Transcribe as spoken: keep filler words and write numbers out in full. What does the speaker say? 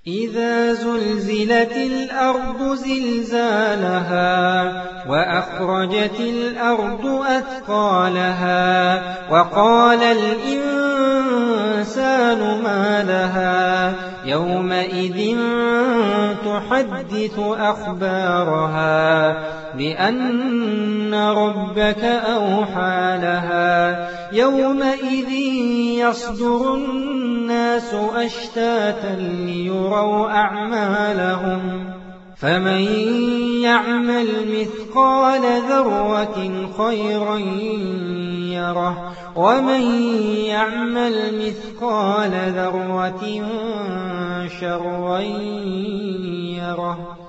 إذا زلزلت الأرض زلزالها وأخرجت الأرض أثقالها وقال الإنسان ما لها يومئذ تحدث أخبارها بأن ربك أوحى لها يومئذ يصدر الناس أشتاتا ليروا أعمالهم فمن يعمل مثقال ذرة خيرا يره ومن يعمل مثقال ذرة شرا يره.